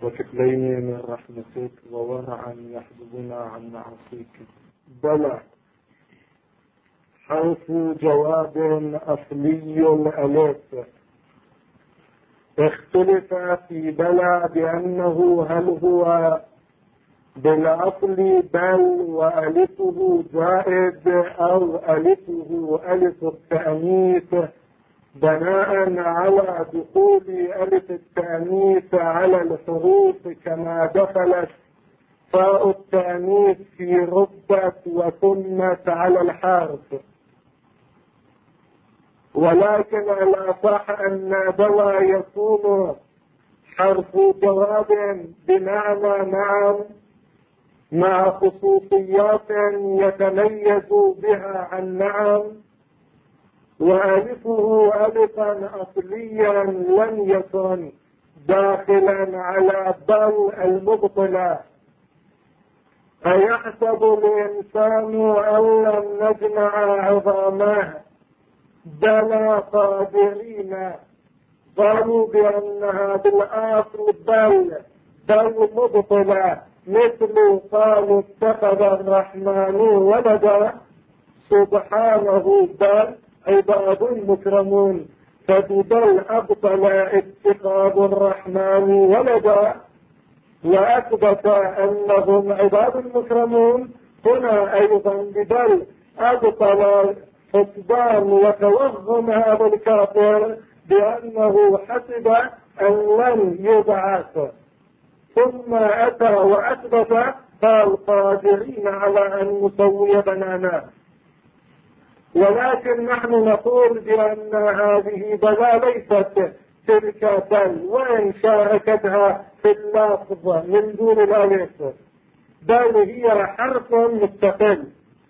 وكفلين من رحمتك وورعا يحجبنا عن معاصيك. بلى حرف جواب أصلي الألف. اختلف في بلى بأنه هل هو بالأصل بل وألفه زائد أو ألفه ألف التأنيث بناء على دخول ألف التأنيث على الحروف كما دخلت فاء التأنيث في ربت وثمت على الحرف. ولكن الأصح أن بلى يكون حرف جواب بمعنى نعم مع خصوصيات يتميز بها عن نعم، وألفه ألفا أصليا لم يكن داخلا على بل المبطلة. أيحسب الإنسان أن لم نجمع عظامه بلى قادرين. قالوا بأنها بالأصل بل مبطلة، مثل قالوا اتخذ الرحمن ولدا سبحانه بل عباد مكرمون، فبل أبطل اتخاذ الرحمن ولدا وأثبت أنهم عباد مكرمون. هنا أيضا ببل أبطل حسبان وتوهم هذا الكافر بأنه حسب أن لن يبعث، ثم أتى وأثبت قال قادرين على أن نسوي بنانا. ولكن نحن نقول بأن هذه بلا ليست تلك بل، وإن شاركتها في اللفظ من دون الألف، بل هي حرف مستقل.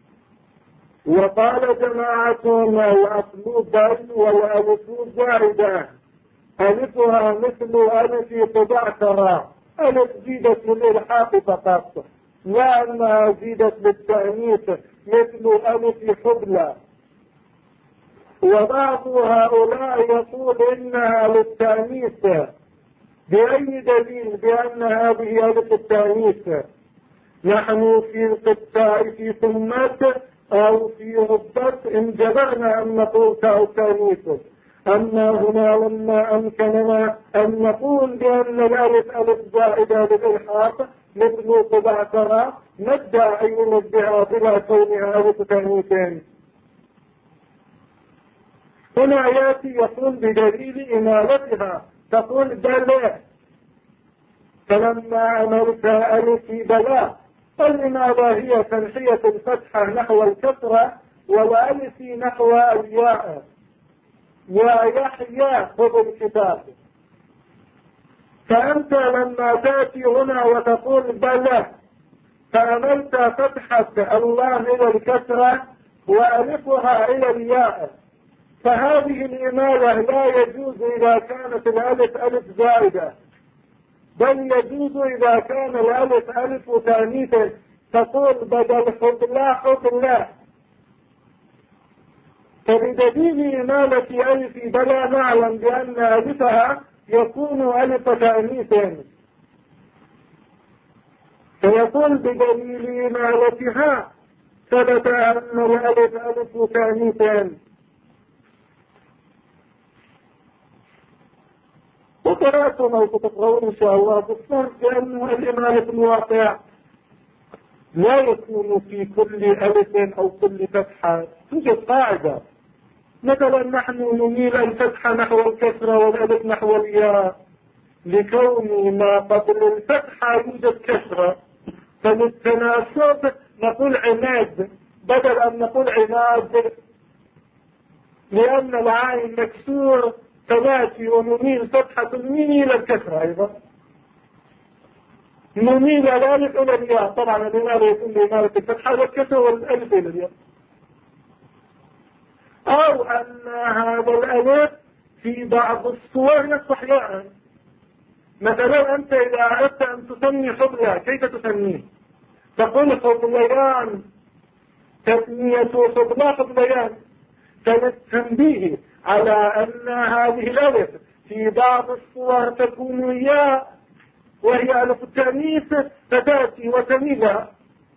وقال جماعة الأصل بل والألف زائدة، ألفها مثل ألف قبعترى، ألف زيدت للإلحاق فقط، لا أنها زيدت للتأنيث مثل ألف حبلى. وبعض هؤلاء يقول إنها للتأنيث. بأي دليل بأن هذه ألف التأنيث؟ نحن في القطاع في ثمت أو في ربت إن جبرنا أن نقول تاء التأنيث. أما هنا لما أمكننا أن نقول بأن الألف ألف زائدة للإلحاق مثل قبعترى ندعي نبدأ بلا كونها ألف تأنيثين. هنا يأتي يقول بدليل إمالتها، تقول بلى، فلما عملت ألف بلا فالإمالة هي تنحية الفتحة نحو الكسرة والألف نحو الياء. يا يحيى خذ الكتاب. فأنت لما تأتي هنا وتقول بلى فعملت فتحة اللام إلى الكسرة وألفها إلى الياء، فهذه الإمالة لا يجوز إذا كانت الألف ألف زائدة، بل يجوز إذا كان الألف ألف تأنيث، تقول بدل حبلى حبلى. فبدليل إمالة ألف بلا نعلم بأن ألفها يكون ألف تأنيث، فيقول بدليل إمالتها ثبت أن الألف ألف تأنيث. وقرأتم أو تقرؤون إن شاء الله بالصرف بأن الإمالة الواقع لا يكون في كل ألف أو كل فتحة. توجد قاعدة، مثلا نحن نميل الفتحة نحو الكسرة والألف نحو الياء لكون ما قبل الفتحة يوجد كسرة، فللتناسب نقول عماد بدل أن نقول عماد، لأن العين مكسور فناتي ونميل فتحة الميم إلى الكسرة أيضا، نميل الألف إلى الياء. طبعا الإمالة يكون لإمالة الفتحة والكسرة والألف إلى الياء. أو أن هذا الألف في بعض الصور يصبح ياء. مثلا أنت إذا أردت أن تسمي حبلى كيف تسميه؟ تقول حبليان، تسمية حبلى حبليان. فللتنبيه على أن هذه الألف في بعض الصور تكون ياء وهي ألف التأنيث فتأتي وتميلها.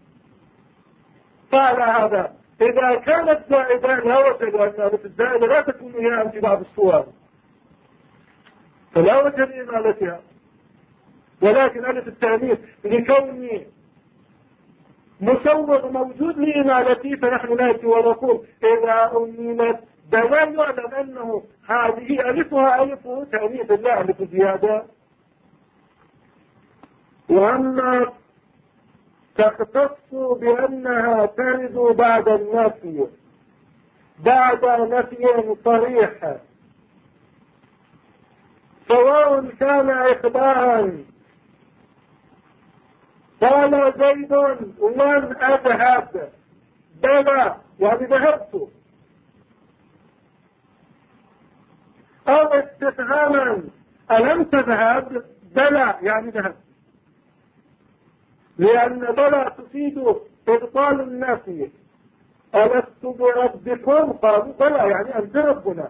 فعلى هذا إذا كانت زائدة لا وجه لأن ألف الزائدة لا تكون هي في بعض الصور فلا وجه لإمالتها، ولكن ألف التأنيث لكونه مصور موجود لإمالته فنحن نأتي ونقول إذا أميلت بلا يعلم أنه هذه ألفها ألف تأنيث لا ألف زيادة. وأما تختص بأنها ترد بعد النفي بعد نفي صريح سواء كان إخبارا قال زيد لن أذهب بلى يعني ذهبت، أو استفهاما ألم تذهب بلى يعني ذهبت، لأن بلى تفيد إبطال النافية. ألست بربكم قالوا بلى يعني أنت ربنا.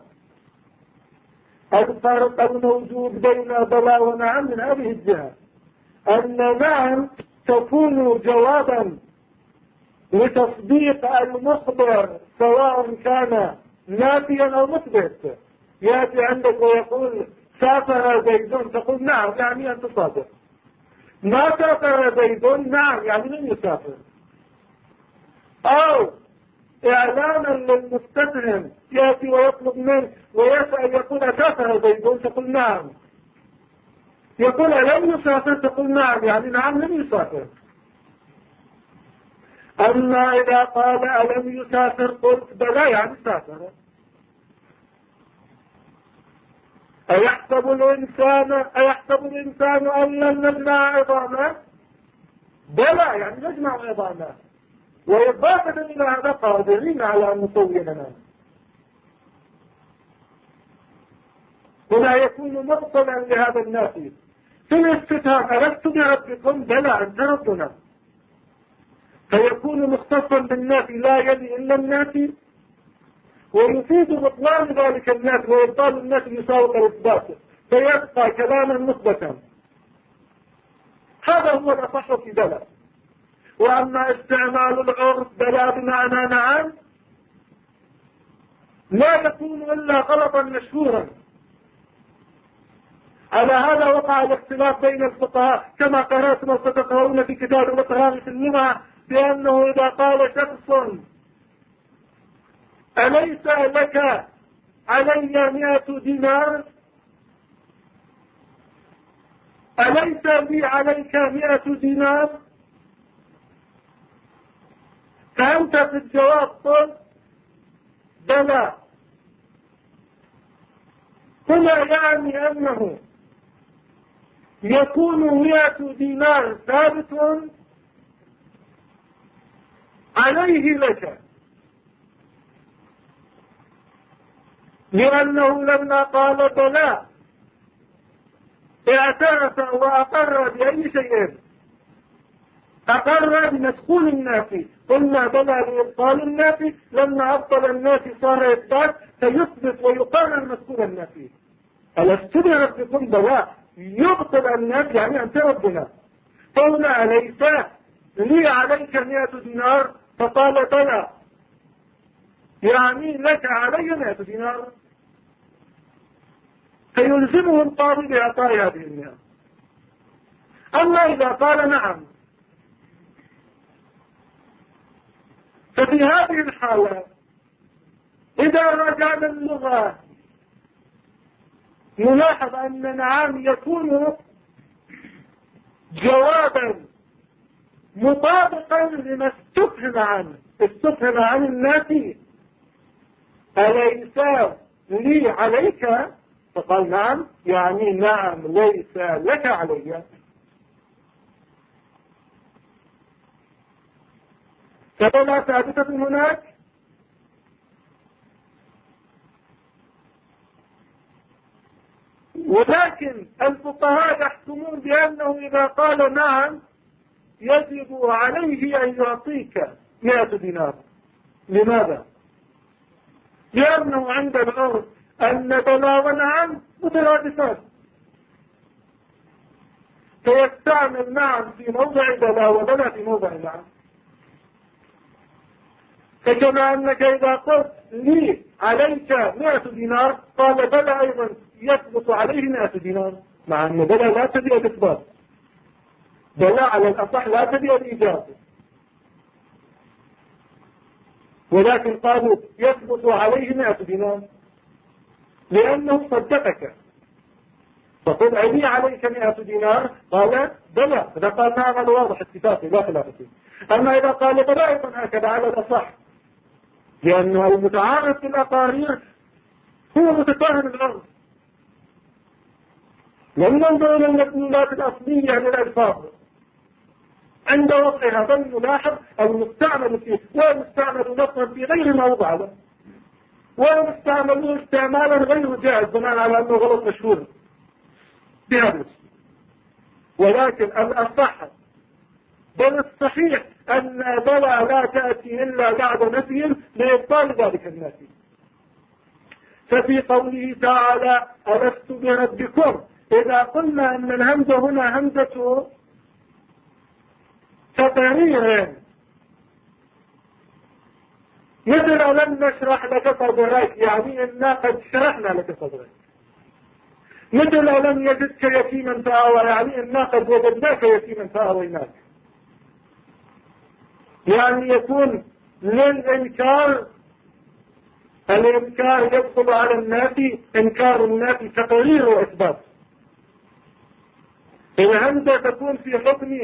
الفرق الموجود بين بلى ونعم من هذه الجهة أن نعم تكون جوابا لتصديق المخبر سواء كان نافيا أو مثبت. يأتي عندك ويقول سافر زيد تقول نعم يعني أنت صادق، ما سافر زيد نعم يعني لن يسافر. أو إعلانا للمستفهم يأتي ويطلب منه ويسأل يقول سافر زيد تقول نعم، يقول ألم يسافر تقول نعم يعني نعم لم يسافر. أما إذا قال ألم يسافر قلت بلى يعني سافر. أيحسب الإنسان أن لن نجمع عظامه بلى يعني نجمع عظامه. وإضافة إلى هذا قادرين على أن نسوي لنا. هنا يكون مبطلا لهذا النافي. في الاستفهام ألست بربكم بلى أنت ربنا، فيكون مختصا بالنافي لا يلي إلا النافي ويفيد بطلان ذلك النافي وإبطال النافي يساوي الإثبات فيبقى كلاما مثبتا. هذا هو الأصح في بلى. وأما استعمال العرف بلى بمعنى نعم لا يكون إلا غلطا مشهورا. على هذا وقع الاختلاف بين الفقهاء كما قرأتم وستقرؤون في كتاب الإقرار في اللغة بأنه إذا قال شخص أليس لك علي 100 دينار أليس لي عليك 100 دينار فأنت في الجواب قل بلى. هنا يعني أنه يكون 100 دينار ثابت عليه لك، لأنه لما قال بلى اعترف وأقر بأي شيء، أقر بمدخول النافي. قلنا بلى لإبطال النافي، لما أبطل النافي صار إثبات فيثبت ويقرر مدخول النافي. ألست بربكم بلى يبطل النافي يعني أنت ربنا. قلنا أليس لي عليك 100 دينار فقال بلى يعني لك علي 100 دينار، فيلزمه القاضي بإعطاء هذه المئة. أما إذا قال نعم ففي هذه الحالة إذا رجعنا اللغة نلاحظ أن نعم يكون جوابا مطابقا لما استفهم عنه. استفهم عن النافي أليس لي عليك فقال نعم يعني نعم ليس لك علي. فبلا ثابتة هناك. ولكن الفقهاء يحكمون بأنه إذا قال نعم يجب عليه أن يعطيك 100 دينار. لماذا؟ لأنه عند العرف أن بلا ونعم مترادفات، فيستعمل نعم في موضع بلا وبلا في موضع نعم. فكما أنك إذا قلت لي عليك 100 دينار قال بلى أيضا يثبت عليه 100 دينار، مع أن بلى لا تبيع الإثبات، بلى على الأصح لا تبيع الإيجاب، ولكن قالوا يثبت عليه 100 دينار لأنه صدقك. فقل علي عليك 100 دينار قال بلى، إذا قال نعم هذا واضح اتفاقي لا خلاف فيه. أما إذا قال بلى أيضا هكذا على الأصح، لأنه المتعارف في الأقارير هو متفاهم الأرض، لم ننظر إلى المدلولات الأصلية للألفاظ عند وضعها، بل نلاحظ المستعمل فيه، والمستعمل لفظا في غير موضع له، والمستعمل استعمالا غير جائز بناء على أنه غلط مشهور بهذا. ولكن الأصح بل الصحيح أن بلى لا تأتي إلا بعد نفي لإبطال ذلك النفي. ففي قوله تعالى ألست بربكم، إذا قلنا أن الهمزة هنا همزة تقرير، مثل ألم نشرح لك صدرك، يعني إنا قد شرحنا لك صدرك. مثل ألم يجدك يتيما فآوى، يعني إنا قد وجدناك يتيما فآويناك. يعني يكون للإنكار، الإنكار يدخل على النافي، إنكار النافي تقرير وإثبات. الهمزة تكون في حكم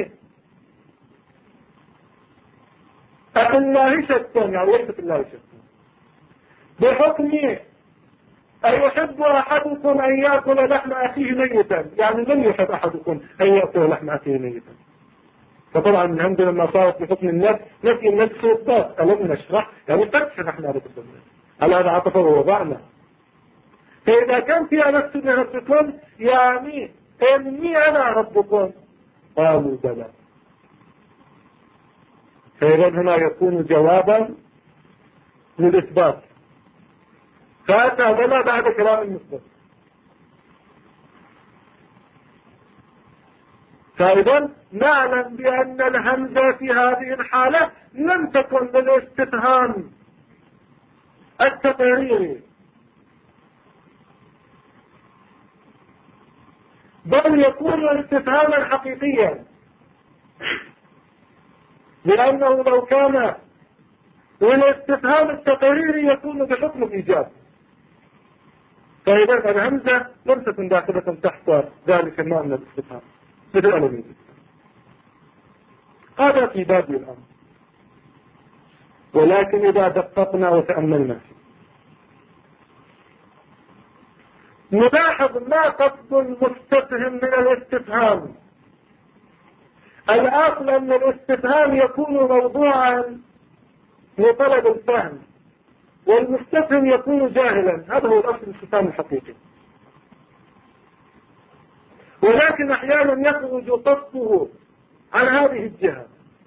الله شكا، يعني ليس في الله شكا، بحكم أيحب أحدكم أن يأكل لحم أخيه ميتا، يعني لم يحب أحدكم أن يأكل لحم أخيه ميتا. فطبعا الهمزة لما صارت بحكم النفس، نفي النفس والضاد، ألم نشرح يعني قد شرحنا لك الصدر، على هذا عطفه ووضعنا. فإذا كان في ألست بربكم يعني إني أنا ربكم قالوا بلى، فإذا هنا يكون جوابا للإثبات، فأتى بلى بعد كلام المثبت. فإذا نعلم بأن الهمزة في هذه الحالة لم تكن للاستفهام التقريري، بل يكون استفهاما حقيقيا، لأنه لو كان للاستفهام التقريري يكون بحكم الإيجاب. فإذا الهمزة لم تكن داخلة تحت ذلك النوع من الاستفهام مثل ألم. هذا في باب الأمر. ولكن إذا دققنا وتأملنا فيه نلاحظ ما قصد المستفهم من الاستفهام. الأصل أن الاستفهام يكون موضوعا لطلب الفهم، والمستفهم يكون جاهلا، هذا هو الأصل الاستفهام الحقيقي. ولكن أحيانا يخرج قصده عن هذه الجهة،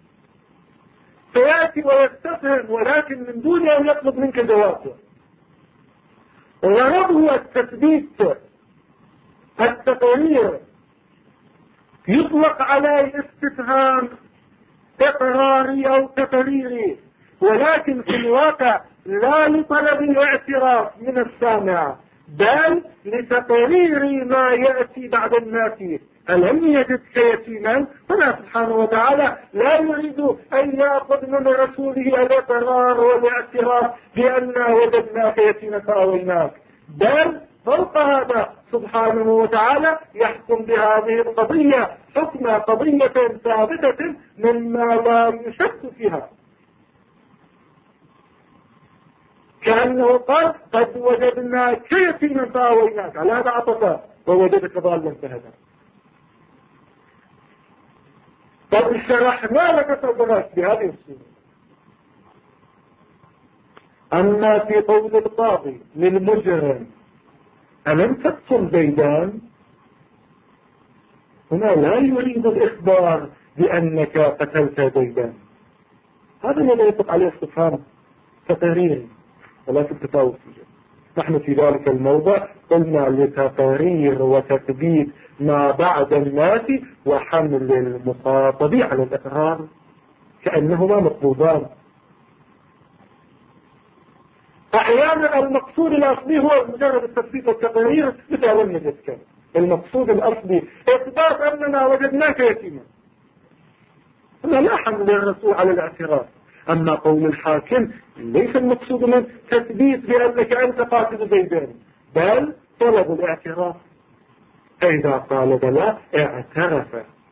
فيأتي ويستفهم ولكن من دون أن يطلب منك جوابه. وغرضه التثبيت التقرير، يطلق على الاستفهام إقراري أو تقريري، ولكن في الواقع لا لطلب الاعتراف من السامع، بل لتقرير ما يأتي بعد النافي. ألم يجدك يتيما، فلا سبحانه وتعالى لا يريد أن يأخذ من رسوله الإقرار والاعتراف بأننا وجدناك يتيما فآويناك، بل فوق هذا سبحانه وتعالى يحكم بهذه القضية حكم قضية ثابتة مما لا يشك فيها، كأنه قال قد وجدناك يتيما فآويناك، على هذا عطفه ووجدك ضالا فهدى. قد شرحنا لك صدرك بهذه الصورة. أما في قول القاضي للمجرم ألم تقتل زيدان، هنا لا يريد الإخبار بأنك قتلت زيدان، هذا الذي يطلق عليه استفهام تقريري ولكن تفاوت فيه. نحن في ذلك الموضع قلنا لتقرير وتثبيت ما بعد الناس وحمل المخاطب على الإقرار كأنهما مطلوبان. أحيانا المقصود الأصلي هو مجرد التثبيت والتقرير مثل لم يذكر. المقصود الأصلي إثبات أننا وجدناك يتيما، لا حمل الرسول على الاعتراف. أما قول الحاكم ليس المقصود من تثبيت بأنك أنت قاتل زيدان، بل طلب الاعتراف. فإذا قال بلى اعترف.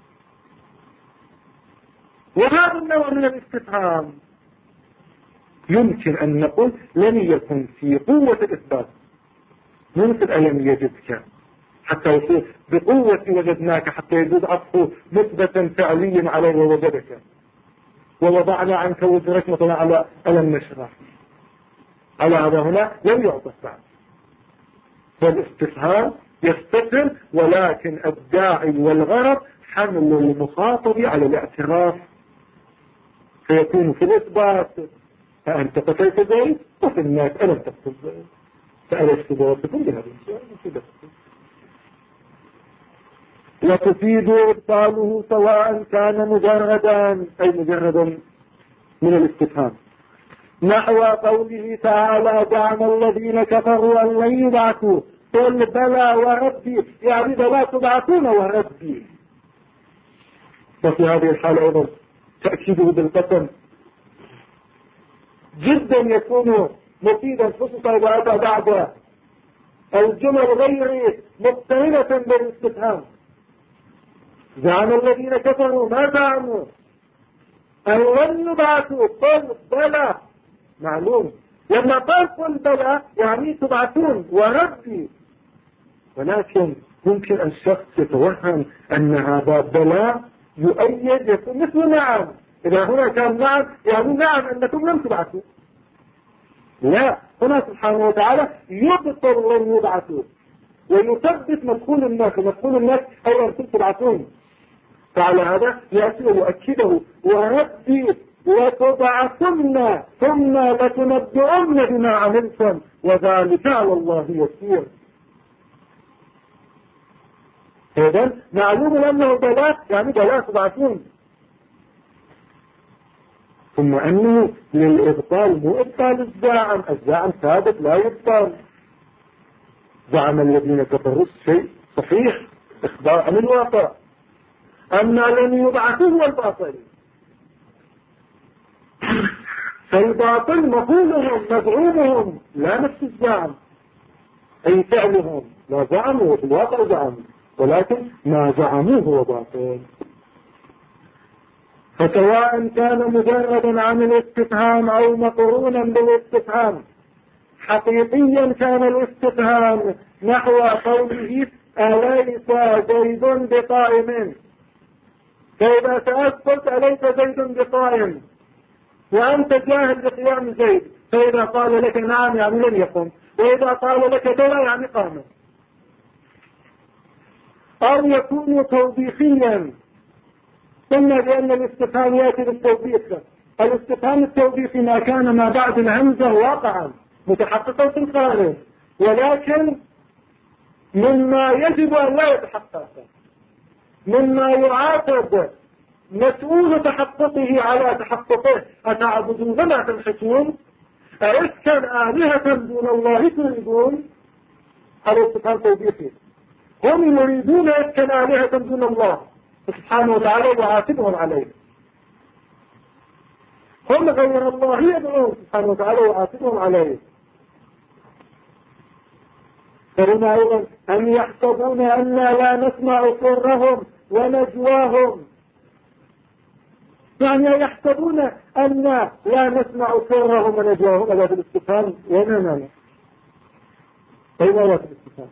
وهذا النوع من الاستفهام يمكن أن نقول لم يكن في قوة الإثبات، مثل ألم يجدك حتى يصير بقوة وجدناك حتى يجوز عطفه مثبتا فعليا عليه ووجدك، ووضعنا عنك وزرك مثلا على ألم نشرح. على هذا هنا لم يعطف بعد. فالاستفهام يستفهم، ولكن الداعي والغرض حمل المخاطب على الاعتراف، فيكون في الإثبات فأنت قتلت زيد، وفي الناس ألم تقتل زيد، فألست بربكم بهذا الشيء. وتفيد إبطاله سواء كان مجردا أي مجردا من الاستفهام، نحو قوله تعالى زعم الذين كفروا أن لن يبعثوا قل بلى وربي، يعني بلى تبعثون وربي. وفي هذه الحالة أيضا تأكيده بالقسم جدا يكون مفيدا، خصوصا إذا أتى بعد الجمل غير مقترنة بالاستفهام. زعم الذين كفروا ما زعموا أن لن يبعثوا قل بلى، معلوم لما قال قل بلى يعني تبعثون وربي، ولكن ممكن الشخص يتوهم أن هذا بلى يؤيد يكون مثل نعم. إذا هنا كان نعم يعني نعم أنكم لم تبعثوا. لا، هنا سبحانه وتعالى يبطل لن يبعثوا ويثبت مدخول الناس، ومدخول الناس أي أنتم تبعثون. فعلى هذا يأتي ويؤكده وربي لتبعثن ثم لتنبئن بما عملتم وذلك على الله يسير. إذن معلوم أنه بلاء يعني بلاء تبعثون. ثم أنه للإبطال مو إبطال الزاعم، الزاعم ثابت لا يبطل. زعم الذين كفروا الشيء صحيح إخبار عن الواقع، أما لن يبعثوا هو الباطل. فالباطل مقولهم مزعومهم لا نفس الزعم، أي فعلهم لا زعموا في الواقع زعموا، ولكن ما زعموه هو باطل. فسواء كان مجردا عن الاستفهام أو مقرونا بالاستفهام، حقيقيا كان الاستفهام نحو قوله أليس زيد بقائم، فإذا سألت قلت أليس زيد بقائم وأنت جاهل بقيام زيد، فإذا قال لك نعم يعني لن يقم، وإذا قال لك بلى يعني قام. أو يكون توبيخيا، قلنا بأن الاستفهام يأتي بالتوبيخ. الاستفهام التوبيخي ما كان ما بعد الهمزة واقعا متحققا في الخارج، ولكن مما يجب أن لا يتحقق، مما يعاتب مسؤول تحققه على تحققه. أتعبدون ما تنحتون أئفكا آلهة دون الله تريدون. هذا استفهام توبيخي، هم يريدون أئفكا آلهة دون الله سبحانه وتعالى ويعاتبهم عليه، هم غير الله يدعون سبحانه وتعالى ويعاتبهم عليه. فهنا أيضا أن يحسبون أن لا نسمع سرهم ونجواهم، يعني يحسبون أن لا نسمع سرهم ونجواهم. هذا الاستفهام وين أين هذا الاستفهام؟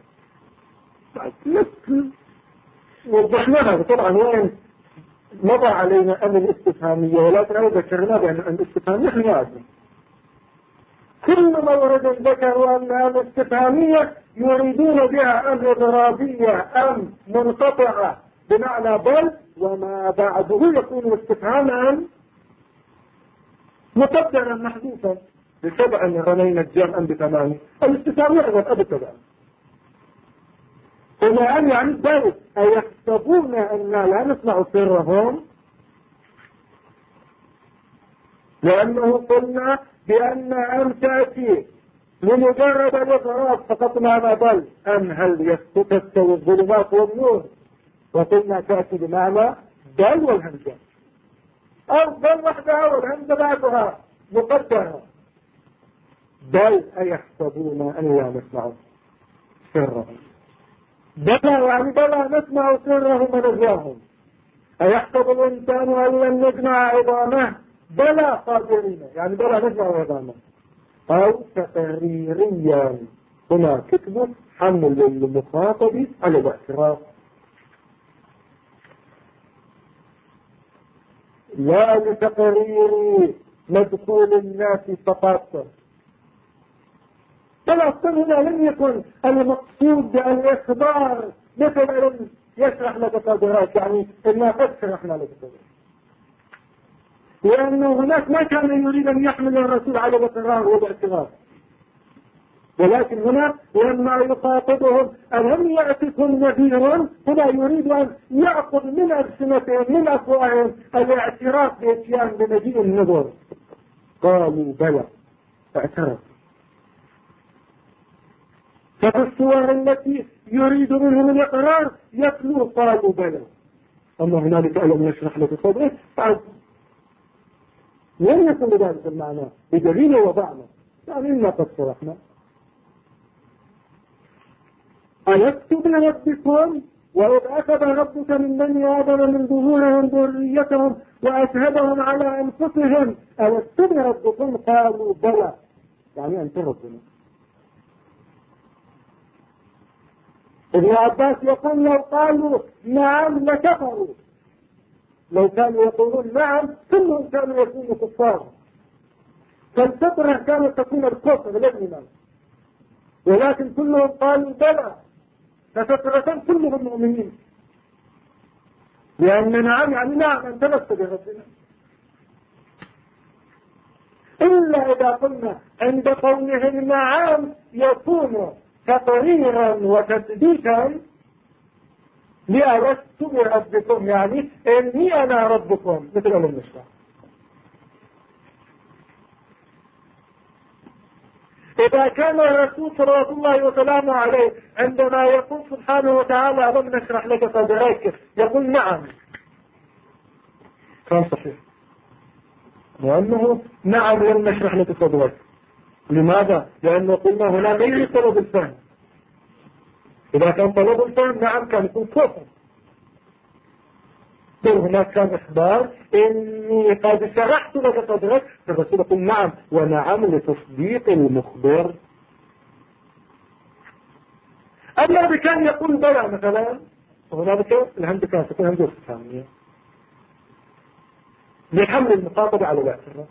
وضحنا هذا طبعا وين مضى علينا أن الاستفهامية، ولكن أنا ذكرنا بأن الاستفهام نحن نعلم كل مورد ذكروا أنها الاستفهامية يريدون بها أم إضرابية أم منقطعة بمعنى بل، وما بعده يكون استفهاما مقدرا محذوفا. بسبع رمينا الجمع بثمانية. الاستفهام يعرف أبدا. وما أن يعني ذلك أيحسبون أن لا نسمع سرهم، لأنه قلنا بأن أن تأتي لمجرد الإضراب فقط معنى بل أم هل تستوي الظلمات والنور، وقلنا تأتي بمعنى بل والهمزة، أو بل وحدها والهمزة بعدها مقدرة. بل أيحسبون أن لا نسمع سرهم، بلى يعني بلى نسمع سرهم ونجواهم. أيحسب الإنسان أن لن نجمع عظامه، بلى قادرين يعني بلى نجمع عظامه. أو تقريريا، هنا كتب حمل المخاطب على الاعتراف، لا لتقرير مدخول الناس فقط. فالأصل هنا لم يكن المقصود بالإخبار مثل يشرح لك قدرات، يعني إنها قد شرحنا لك قدرات، لأنه هناك ما كان يريد أن يحمل الرسول على الإقرار والاعتراف، ولكن هنا لما يخاطبهم ألم يأتكم نذير، هنا يريد أن يأخذ من ألسنتهم من أفواههم الاعتراف بإتيان بمجيء النذر. قالوا بلى، اعترف. ففي الصور التي يريد منهم الإقرار يتلو قالوا بلى. أما هنالك ألم يشرح لك صدره لم يكن ذلك المعنى بدليل وضعنا، يعني إنا قد شرحنا. ألست بربكم وإذ أخذ ربك من بني آدم من ظهورهم ذريتهم وأشهدهم على أنفسهم ألست بربكم قالوا بلى، يعني أنت ربنا. ابن عباس يقول لو قالوا نعم لكفروا، لو كانوا يقولون نعم كلهم كانوا يكونوا كفار، فالفطرة كانت تكون الكفر للإيمان، ولكن كلهم قالوا بلى، ففطرة كلهم مؤمنين، لأن نعم يعني نعم أنت لست بربنا. إلا إذا قلنا عند قولهم نعم يكون تقريرا وتثبيتا لألست بربكم، يعني إني أنا ربكم، مثل المشروع. إذا كان الرسول صلى الله وسلامه عليه عندما يقول سبحانه وتعالى ألم نشرح لك صدرك يقول نعم، كان صحيح، لأنه نعم لم نشرح لك صدرك. لماذا؟ لأنه قلنا هنا ليس طلب الفهم. إذا كان طلب الفهم نعم كان يكون كفر، بل هناك كان إخبار إني قد شرحت لك صدرك، فالرسول يقول نعم، ونعم لتصديق المخبر. أما بكان يقول بلى مثلا، وهناك الهمزة كانت تكون همزة استفهامية لحمل المخاطب على الاعتراف.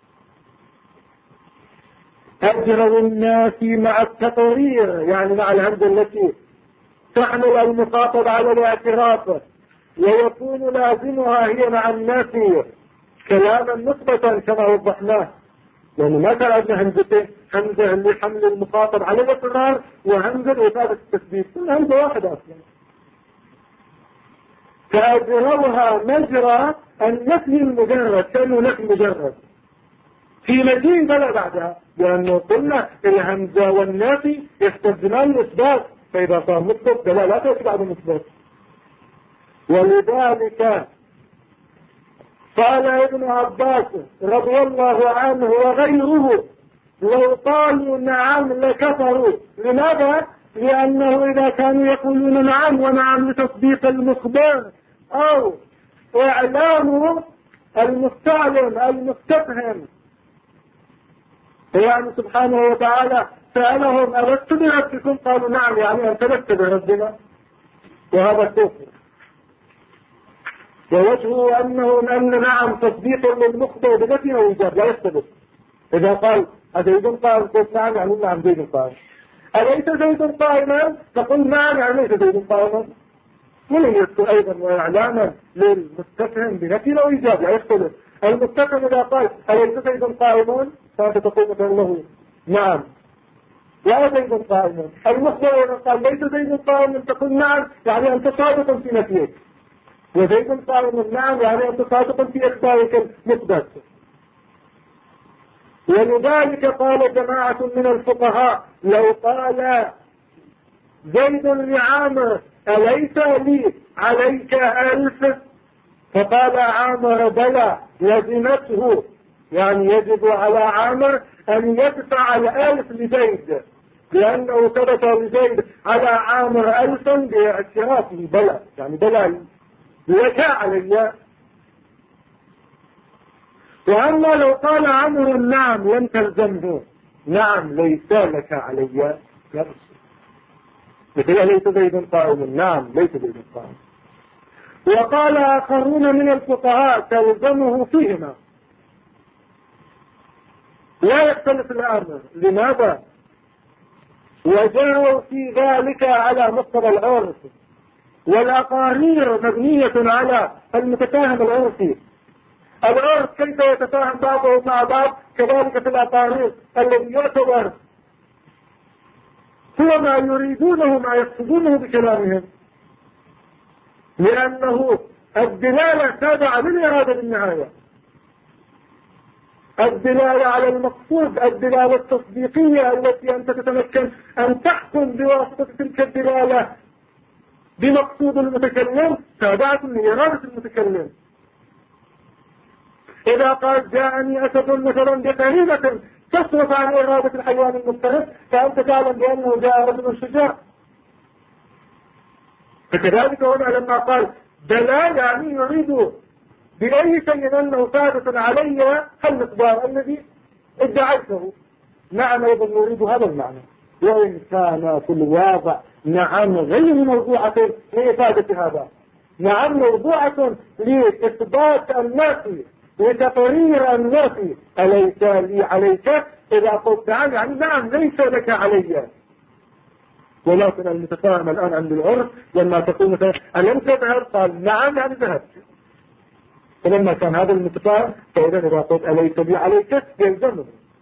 أجر الناس مع التقرير، يعني مع الهمزة التي تحمل المخاطب على الاعتراف، ويكون لازمها هي مع الناس كلاما مثبتا كما وضحناه، لأنه ما كان عندنا همزتين، همزة لحمل المخاطب على الاقرار وهمزة لإفادة التثبيت، همزة واحدة أصلا. فأجروها مجرى النفي المجرد، كانوا نفي مجرد في مجيء بلى بعدها، لأنه قلنا الهمزة والنافي يستلزمان الإثبات، فإذا صار مثبت بلى لا تأتي بعد مثبت. ولذلك قال ابن عباس رضي الله عنه وغيره لو قالوا نعم لكفروا. لماذا؟ لأنه إذا كانوا يقولون نعم ونعم لتصديق المخبر أو إعلام المستعلم المستفهم، يعني سبحانه وتعالى سألهم ألست بربكم قالوا نعم، يعني أنت لست بربنا، وهذا كفر. ووجهه أن نعم تصديق للمخبر بنفي أو إيجاب لا يثبت. إذا قال زيد قال قلت نعم يعني نعم زيد قال، أليس زيد قائما تقول نعم يعني ليس زيد قائما. ولم يذكر أيضا وإعلاما للمستفهم بنفي أو إيجاب لا يختلف. المستفهم إذا قال أليس زيد قائم فأنت تقول مثلا له نعم لا زيد قائم. المخبر إذا قال ليس زيد قائم تقول نعم يعني أنت صادق في نفيك، وزيد قائم نعم يعني أنت صادق في إخبارك المثبت. ولذلك قال جماعة من الفقهاء لو قال زيد لعامر أليس لي عليك 1000 فقال عامر بلى لزمته، يعني يجب على عامر أن يدفع 1000 لزيد لأنه ثبت لزيد على عامر 1000 باعترافه بلى، يعني بلى لك علي. وأما لو قال عمرو نعم لم تلزمه، نعم ليس لك علي، مثل ليس زيد قائم، نعم ليس زيد قائم. وقال آخرون من الفقهاء تلزمه فيهما لا يختلف الأمر. لماذا؟ وجروا في ذلك على مقتضى العرف، والأقارير مبنية على المتفاهم العرفي. العرف كيف يتفاهم بعضهم مع بعض كذلك في الأقارير الذي يعتبر هو ما يريدونه ما يقصدونه بكلامهم، لأنه الدلالة تابعة للإرادة بالنهاية. الدلالة على المقصود، الدلالة التصديقية التي أنت تتمكن أن تحكم بواسطة تلك الدلالة بمقصود المتكلم تابعة لإرادة المتكلم. إذا قال جاءني أسد مثلا بقرينة تصرف عن إرادة الحيوان المفترس فأنت تعلم بأنه جاء رجل شجاع. فكذلك هنا لما قال بلى يعني يريد بأي شيء أنه ثابت علي المقدار الذي ادعيته، نعم أيضا يريد هذا المعنى، وإن كان في الواقع نعم غير موضوعة لإفادة هذا، نعم موضوعة لإثبات النافي لتقرير النافي أليس لي عليك. إذا قلت نعم يعني نعم ليس لك علي. ولكن المتفاهم الآن عند العرف لما تقول مثلا ألم تذهب قال نعم يعني ذهبت، فلما كان هذا المتفاهم فإذا إذا قلت أليس لي عليك يلزمه.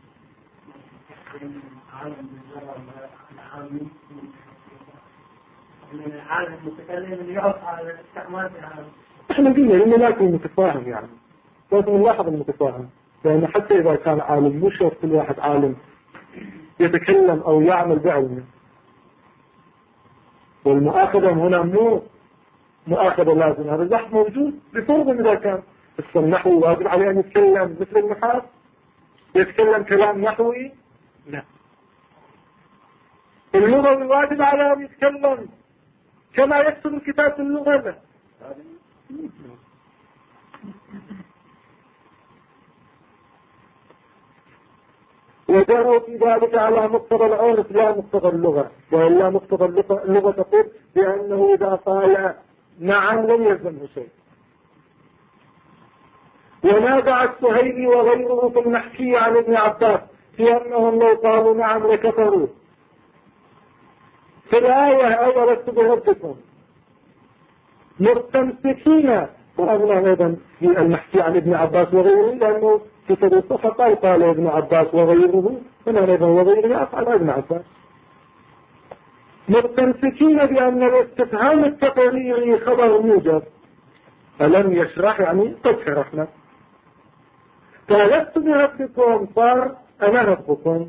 احنا قلنا لما لا يكون متفاهم يعني لازم نلاحظ المتفاهم، لأن حتى إذا كان عالم مش شرط كل واحد عالم يتكلم أو يعمل بعلمه. والمؤاخذة هنا مو مؤاخذة لازم، هذا البحث موجود بفرض إذا كان النحو واجب عليه أن يتكلم مثل المحاس يتكلم كلام نحوي، لا. اللغة واجب على أن يتكلم كما يكتب الكتاب في اللغة، لا. وجروا في ذلك على مقتضى العرف لا مقتضى اللغة، وإلا مقتضى اللغة تقول بأنه إذا قال نعم لم يلزمه شيء. ونازع السهيلي وغيره في المحكي عن ابن عباس في أنهم لو قالوا نعم لكفروا. في الآية أولست بربكم مستمسكين، وأغنى أيضا في المحكي عن ابن عباس وغيره لأنه في صديقه فقال ابن عباس وغيره هنا أيضا وغيره أفعل ابن عباس مستمسكين بأن الاستفهام التقريري خبر موجب. ألم يشرح يعني قد شرحنا. فلست بربكم صار أنا ربكم.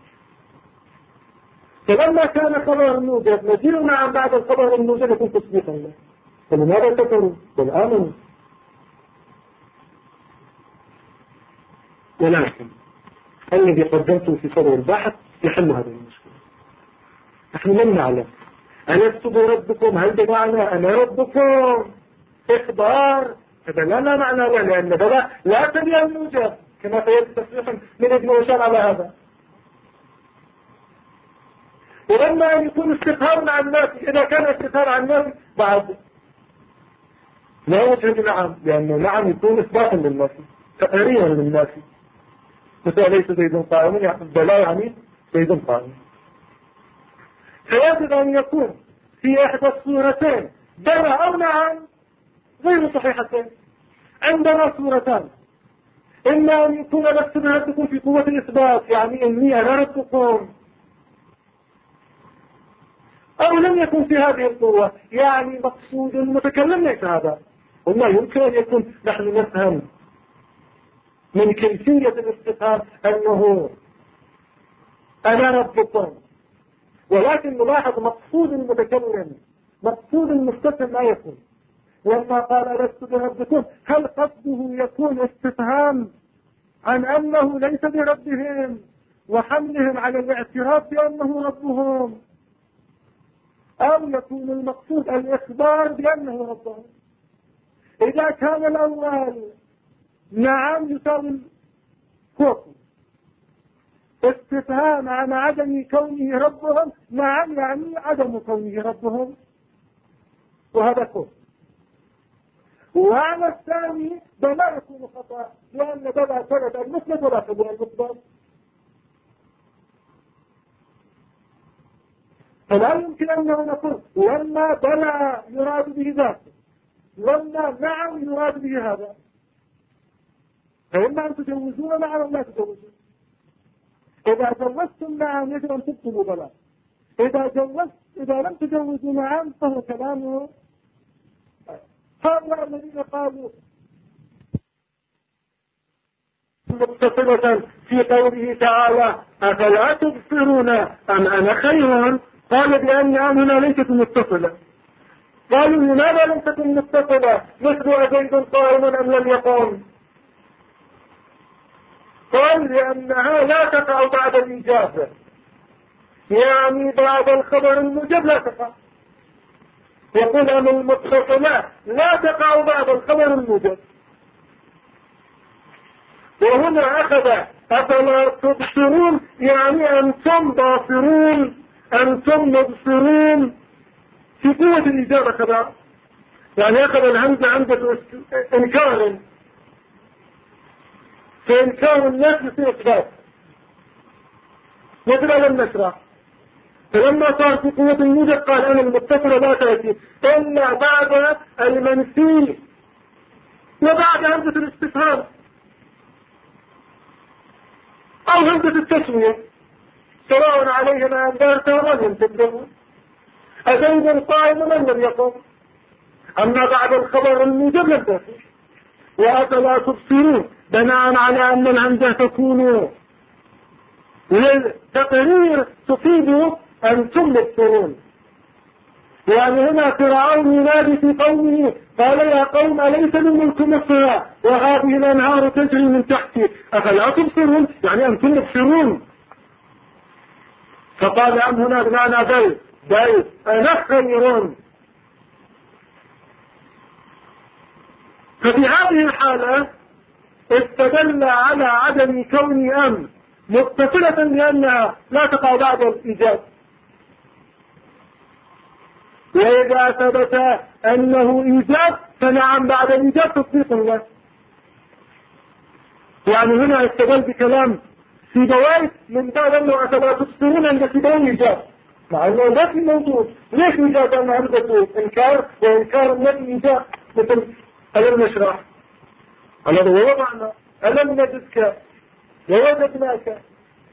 فلما كان خبر موجب نزلنا عن بعد الخبر الموجب يكون تصديقا له. فلماذا كفروا والآمنوا؟ ولكن الذي قدمته في صدر البحث يحل هذه المشكلة. نحن لم نعلم ألست بربكم هل بمعنى أنا ربكم إخبار، هذا لا معنى له، لأن بلا لا تبيع الموجب كما قيل تصريح من ابن هشام على هذا. ولما أن يكون استفهام عن الناس، إذا كان استفهام عن الناس بعد لا وجه نعم، لأنه نعم يكون إثباتا للناس تقريرا للناس، مثل ليس زيد قائم يعني بلا يعني زيد قائم. فيجب أن يكون في إحدى الصورتين بلا أو نعم غير صحيحتين. عندنا صورتان، إما أن يكون لست بربكم في قوة الإثبات، يعني إني أنا ربكم، أو لم يكن في هذه القوة، يعني مقصود المتكلم ليس هذا. وما يمكن أن يكون نحن نفهم من كيفية الاستفهام أنه أنا ربكم، ولكن نلاحظ مقصود المتكلم، مقصود المستفهم ما يكون. لما قال لست بربكم، هل قصده يكون استفهام عن أنه ليس بربهم وحملهم على الاعتراف بأنه ربهم، أو يكون المقصود الإخبار بأنه ربهم؟ إذا كان الأول نعم يساوي كفر، استفهام عن عدم كونه ربهم، نعم يعني عدم كونه ربهم، وهذا كفر. وعلى الثاني بلا يكون خطأ، لأن بلا ثبت المثبت ولا ثبت المثبت، فلا يمكن أنه نقول لما بلا يراد به ذاته، لما نعم يراد به هذا. فإما أن تجوزون نعم أو لا تجوزون. إذا جوزتم نعم يجب أن تبطلوا بلا، إذا لم تجوزوا نعم فهو كلامه. هؤلاء الذين قالوا متصلة في قوله تعالى أفلا تبصرون أم أنا خير، قال بأن هنا ليست متصلة. قالوا لماذا لم تكن متصلة مثل أزيد قائم أم لم يقوم؟ قال لأنها لا تقع بعد الإجابة، يعني بعد الخبر الموجب لا تقع. يقول أن المتصلة لا تقع بعد الخبر الموجب. وهنا أخذ أفلا تبصرون، يعني أنتم باصرون، أنتم مبصرون في قوة الإجابة كذا، يعني أخذ الهمزة عند إنكار، فإنكار الناس في إثبات مثل لم نشرح. فلما صار في قوة الموجب قال أنا المتصلة لا تأتي إلا بعد المنفي وبعد همزة الاستفهام أو همزة التسوية، سواء عليهم أنذرتهم أم لم تنذرهم، أزيد قائم من لم يقم. أما بعد الخبر الموجب لم تأتي. وأفلا تبصرون بناء على أن الهمزة تكون للتقرير تفيد أنتم مبصرون. يعني هنا فرعون ينادي في قومه قال يا قوم أليس من ملك مصر وهذه الأنهار تجري من تحتي أفلا تبصرون، يعني أنتم مبصرون. فقال أم هنا بمعنى بل أنا خير. ففي هذه الحالة استدل على عدم كون أم متصلة لأنها لا تقع بعد الإيجاب. وإذا ثبت أنه إيجاب فنعم بعد الإيجاب تصديق له. يعني هنا استدل بكلام سيبويه من بعد أنه أفلا تبصرون أن سيبويه إيجاب، مع أنه نفي موجود. ليش إيجاب؟ أنه همزة إنكار، وإنكار النفي إيجاب، مثل ألم نشرح، الذي وضعنا، ألم نجدك ووجدناك.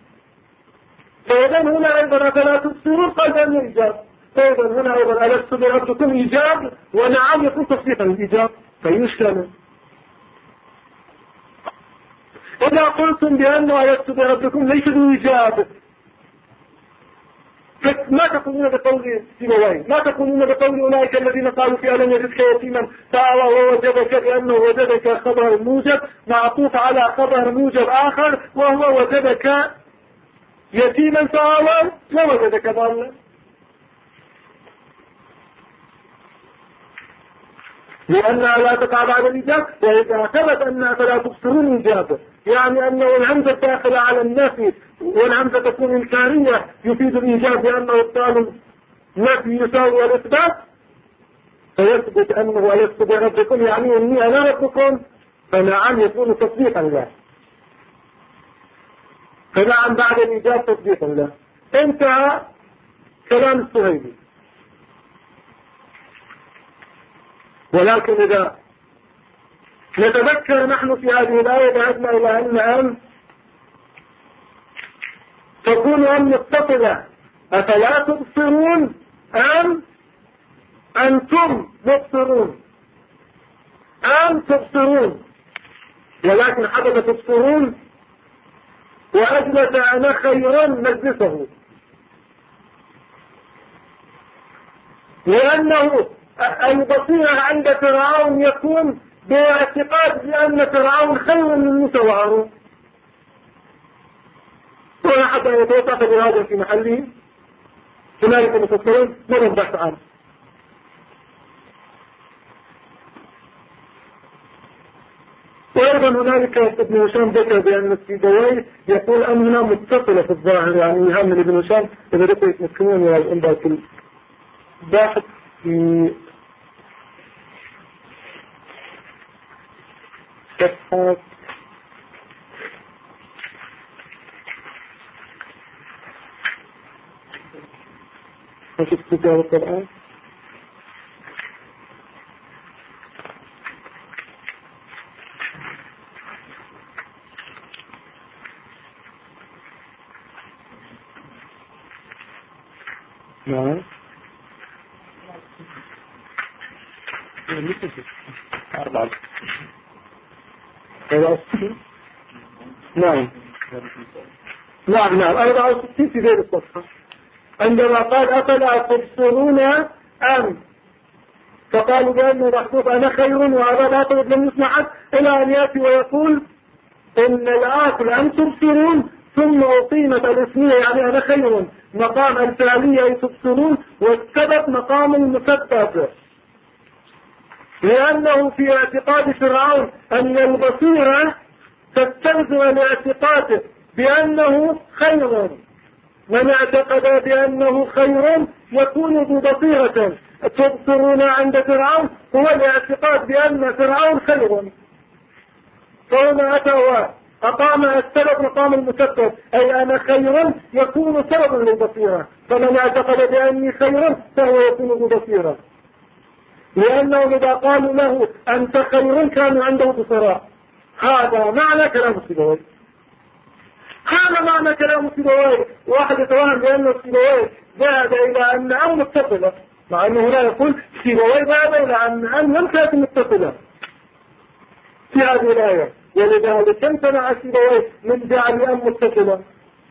فإذا هنا أيضا أفلا تبصرون قال بأنه إيجاب، فإذا هنا أيضا ألست بربكم إيجاب، ونعم يكون تصديقا الإيجاب، فيشكل. إذا قلتم بأنه ألست بربكم ليس بإيجاب، ما تقولون بقول سيبويه، ما تقولون بقول أولئك الذين قالوا في ألم يجدك يتيما فآوى ووجدك، بأنه وجدك خبر موجب معطوف على خبر موجب آخر وهو وجدك يتيما فآوى ووجدك ضالا. لأنها لا تقع بعد الإيجاب. وإذا ثبت أنها فلا تبصرون إيجابه، يعني أنه الهمزة داخلة على النفي والهمزة تكون إنكارية يفيد الإيجاب لأنه الطالب نفي يساوي الإثبات، فيثبت أنه ألست بربكم يعني إني أنا ربكم، فنعم يكون تصديقا له. فنعم بعد الإيجاب تصديقا له. انتهى كلام السهيلي. ولكن إذا نتذكر نحن في هذه الآية ذهبنا إلى أن أن تكون أن متصلة. أفلا تبصرون أم أنتم مبصرون؟ أم تبصرون، ولكن حدث تبصرون وأجلس أنا خيرا مجلسه، لأنه البصيرة عند فرعون يكون باعتقاد بأن فرعون خير من موسى وهارون، وحتى يتوقف بهذا في محله. هنالك مفسرون من البحث عنه. وأيضا هنالك ابن هشام ذكر بأن السيبويه يقول أنها متصلة في الظاهر، يعني يهم من ابن هشام إذا ذكر يتمكنون من الإنباء في الباحث في صفحة في كتاب القرآن. نعم نعم نعم 64 في غير الصفحة، عندما قال أفلا تبصرون أم، فقالوا بأنه محذوف أنا خير وهذا باطل لم يسمع حد، إلى أن يأتي ويقول إن الآكل أم تبصرون ثم أقيمت الاسمية يعني أنا خير مقام الفعلية أي تبصرون، والسبب مقام المثبت، لأنه في اعتقاد فرعون أن البصيرة تستلزم الاعتقاد بأنه خير، من اعتقد بأنه خير يكون ذو بصيرة. تبصرون عند فرعون هو الاعتقاد بأن فرعون خير، فهنا أتى أقام السبب مقام المثبت، أي أنا خير يكون سببا للبصيرة، فمن اعتقد بأني خير فهو يكون ذو بصيرة، لأنه إذا قالوا له أنت خير كانوا عنده بصراء. هذا معنى كلام السيبويه، هذا معنى كلام السيبويه. واحد يتوهم بأن السيبويه ذهب إلى أن أم متصلة، مع أنه هنا يقول السيبويه ذهب إلى أن أم لم تكن متصلة في هذه الآية، ولذلك امتنع السيبويه من جعل أم متصلة.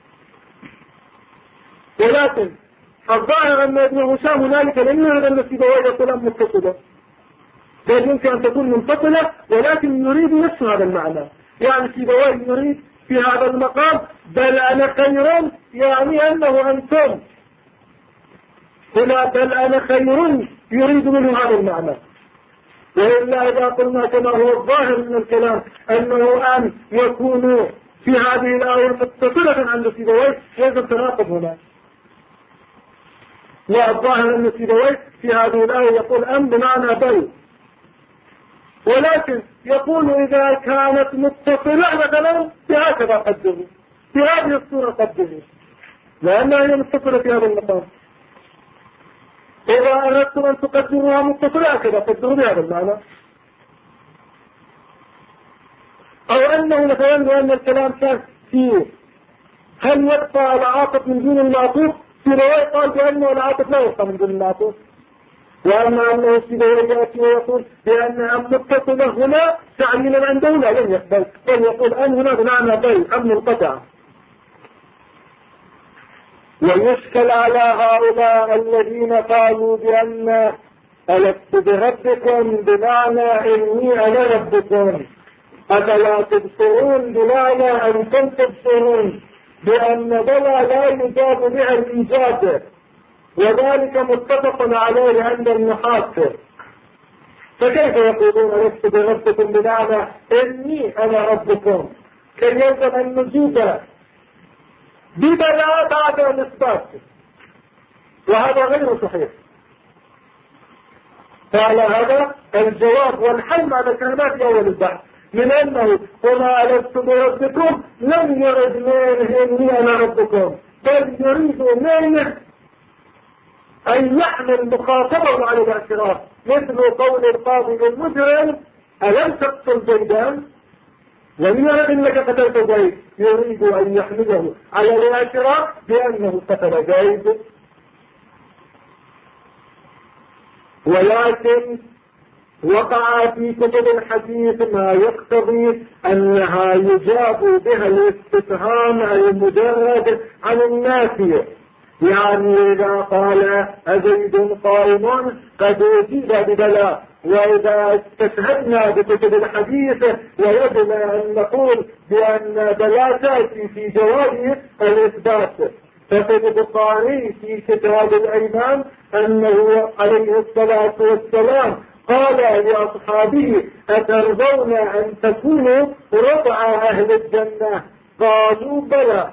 ولكن الظاهر أن ابن هشام هنالك لم يرد أن السيبويه يقول أم متصلة، بل يمكن أن تكون منفصلة، ولكن يريد نفس هذا المعنى. يعني السيبويه يريد في هذا المقام بل أنا خير يعني أنه أنتم، هنا بل أنا خير يريد منه هذا المعنى. وإلا إذا قلنا كما هو الظاهر من الكلام أنه أن يكون في هذه الآية متصلة عند السيبويه يجب تناقض هنا. لا، الظاهر أن السيبويه في هذه الآية يقول أم بمعنى بل، ولكن يقول إذا كانت متصلة مثلا بهكذا قدروا، في هذه الصورة قدروا، لأنها هي متصلة في هذا المقام. إذا أردتم أن تقدروها متصلة هكذا قدروا بهذا المعنى. أو أنه مثلا لأن الكلام كان فيه هل يبقى العاطف من دون المعطوف، في رواية قال بأنه العاطف لا يبقى من دون المعطوف، وأما أنه سيبويه يأتي ويقول بأن أم متصلة هنا تعليلا عنده لا لم يقبل، بل يقول أن هنا بمعنى بل أم منقطع. ويشكل على هؤلاء الذين قالوا بأن ألست بربكم بمعنى إني أنا ربكم، أفلا تبصرون بمعنى أنتم تبصرون، بأن بلا لا يجاب بها الإيجاد، وذلك متفق عليه عند النحاة. فكيف يقولون لست بربكم بمعنى إني أنا ربكم، كي يلزم النجوب ببلا بعد الإثبات، وهذا غير صحيح. فعلى هذا الجواب والحل على الكلمات في أول البحث من أنه وما لست بربكم لم يرد منه إني أنا ربكم، بل يريد منه أن يحمل مخاطبه على الاعتراف، مثل قول القاضي للمجرم ألم تقتل زيدان؟ لم يرد انك قتلت زيد، يريد ان يحمله على الاعتراف بانه قتل زيد. ولكن وقع في كتب الحديث ما يقتضي انها يجاب بها الاستفهام المجرد عن النافية. يعني اذا قال أزيد قائم قد اجيب ببلاء. واذا استشهدنا بكتب الحديث ويجب ان نقول بان بلا تاتي في جواب الاثبات. ففي البخاري في كتاب الايمان انه عليه الصلاة والسلام قال لاصحابه اترضون ان تكونوا ربع اهل الجنة؟ قالوا بلى.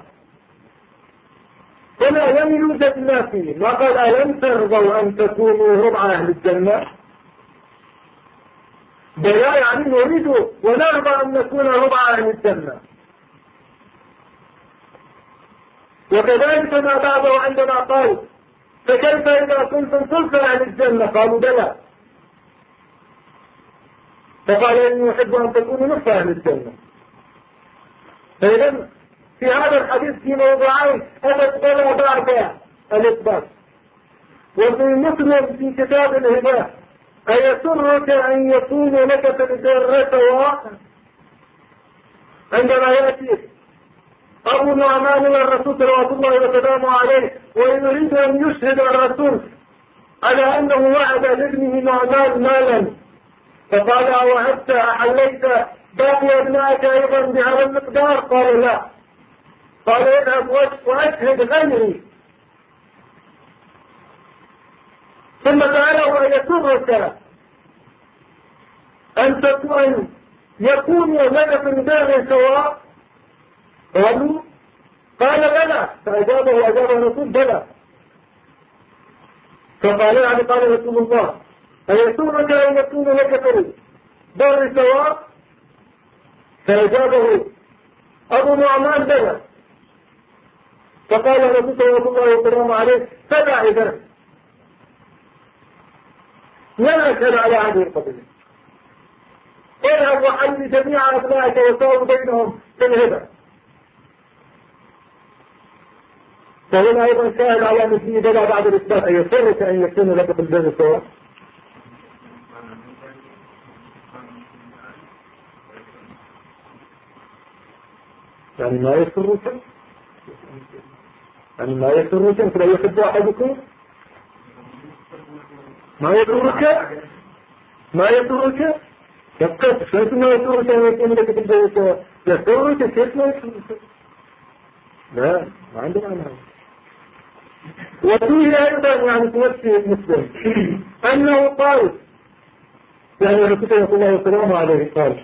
هنا لم يوجد نافي، ما قال ألم ترضوا أن تكونوا ربع أهل الجنة؟ بلا يعني نريد ونرضى أن نكون ربع أهل الجنة. وكذلك ما بعده عندما قال فكيف إذا كنتم ثلث أهل الجنة؟ قالوا بلى. فقال إني أحب أن تكونوا نصف أهل الجنة. فإذا في هذا الحديث في موضوعين أتت بلى بعد الإثبات. وفي مسلم في كتاب الهداية أيسرك أن يكون لك في الجنة سواء؟ عندما يأتي أبو نعمان إلى الرسول صلى الله وسلامه عليه ويريد أن يشهد الرسول على أنه وعد لابنه نعمان مالا، فقال أوعدت أحليت باقي ابنائك أيضا بهذا المقدار؟ قال لا. قال اذهب واشهد غيري. ثم سأله أيسرك أن يكون لك في الدار سواء؟ قال بلى. فأجابه الرسول بلى. فقال يعني قال رسول الله أيسرك أن يكون لك في الدار سواء؟ فأجابه أبو نعمان بلى. فقال الرسول صلى الله وسلم عليه فدع إذا لا أشهد على هذه القضية، اذهب وحل جميع أبنائك وساووا بينهم في الهدى. فهنا أيضا شاهد على مثله بلى بعد الإثبات أن يسرك أن يكون لك في الجنة سواء. يعني ما يسرك فلا يحب أحدكم ما يسرك يبقى كيف ما يسرك أن يكون لك في الجنة سواء؟ يسرك كيف ما يسرك؟ لا ما عندنا معنى. وفيه أيضا يعني في نفس مسلم أنه قال يعني الرسول صلى الله عليه وسلم عليه قال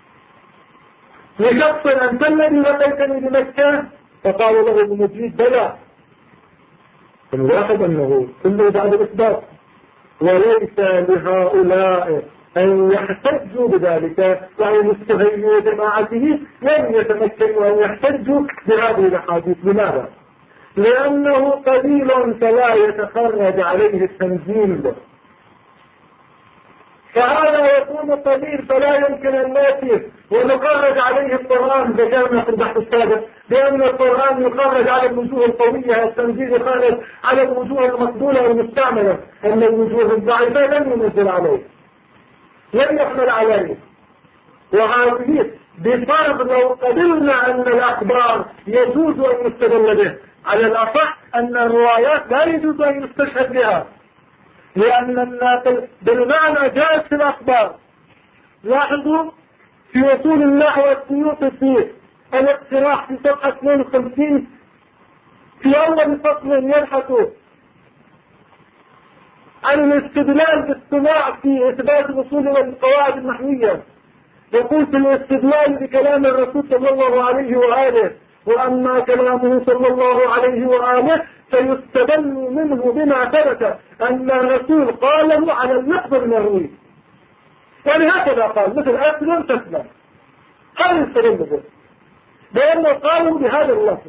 لشخص أنت الذي لقيتني بمكة؟ فقال له المجيد بلى. فالواحد أنه كله بعد الإثبات، وليس لهؤلاء أن يحتجوا بذلك. يعني مستهيئ جماعته لم يتمكنوا أن يحتجوا بهذه الأحاديث. لماذا؟ لأنه قليل فلا يتخرج عليه التنزيل، فهذا يكون قليل فلا يمكن أن نأتي ونخرج عليه القرآن. ذكرنا في البحث السابق بأن القرآن يخرج على الوجوه القوية، التنزيل يخرج على الوجوه المقبولة والمستعملة، أن الوجوه الضعيفة لم ينزل عليه، لم يحمل عليه. وهذه بفرض لو قبلنا أن الأخبار يجوز أن يستدل به، على الأصح أن الروايات لا يجوز أن يستشهد بها، لأن الناقل بالمعنى جاءت في الأخبار. لاحظوا في وصول النحو السيوطي في الاقتراح في صفحة 52 في أول فصل يبحث عن الاستدلال بالسماع في إثبات الأصول والقواعد النحوية. يقول في الاستدلال بكلام الرسول صلى الله عليه وآله، وأما كلامه صلى الله عليه وآله فيستدل منه بما ثبت أن الرسول قاله على اللفظ المروي. يعني هكذا قال مثل أسلم تسلم، هذا يستدل به لأنه قالوا بهذا اللفظ.